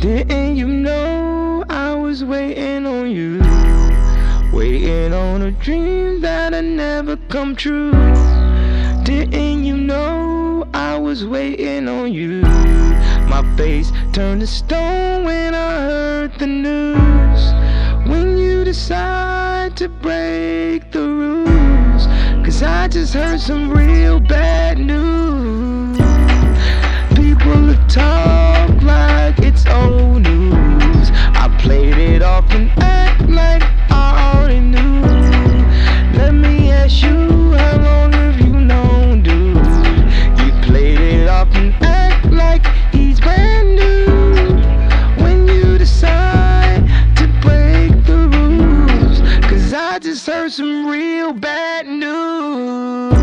Didn't you know I was waiting on you? Waiting on a dream that'll never come true. Didn't you know I was waiting on you? My face turned to stone when I heard the news. When you decide to break the rules, 'cause I just heard some real bad news. People talk like it's old news. I played it off and act like I already knew. Let me ask you, how long have you known, dude? You played it off and act like he's brand new. When you decide to break the rules, 'cause I just heard some real bad news.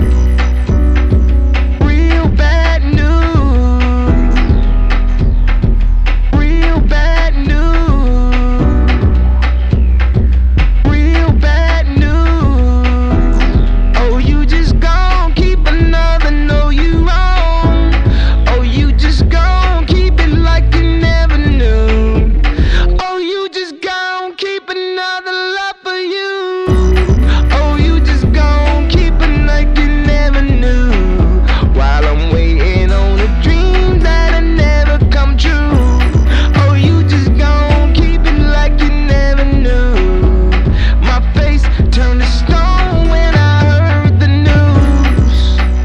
Real bad news. Real bad news. Real bad news. Oh, you just gon' keep another know you wrong. Oh, you just gon' keep it like you never knew. Oh, you just gon' keep another love for you. Oh, you just gon' keep it like you never knew. While I'm waiting on a dream that'll never come true. Oh, you just gon' keep it like you never knew. My face turned to stone when I heard the news.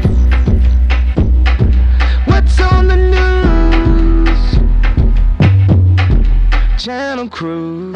What's on the news? Channel Crew.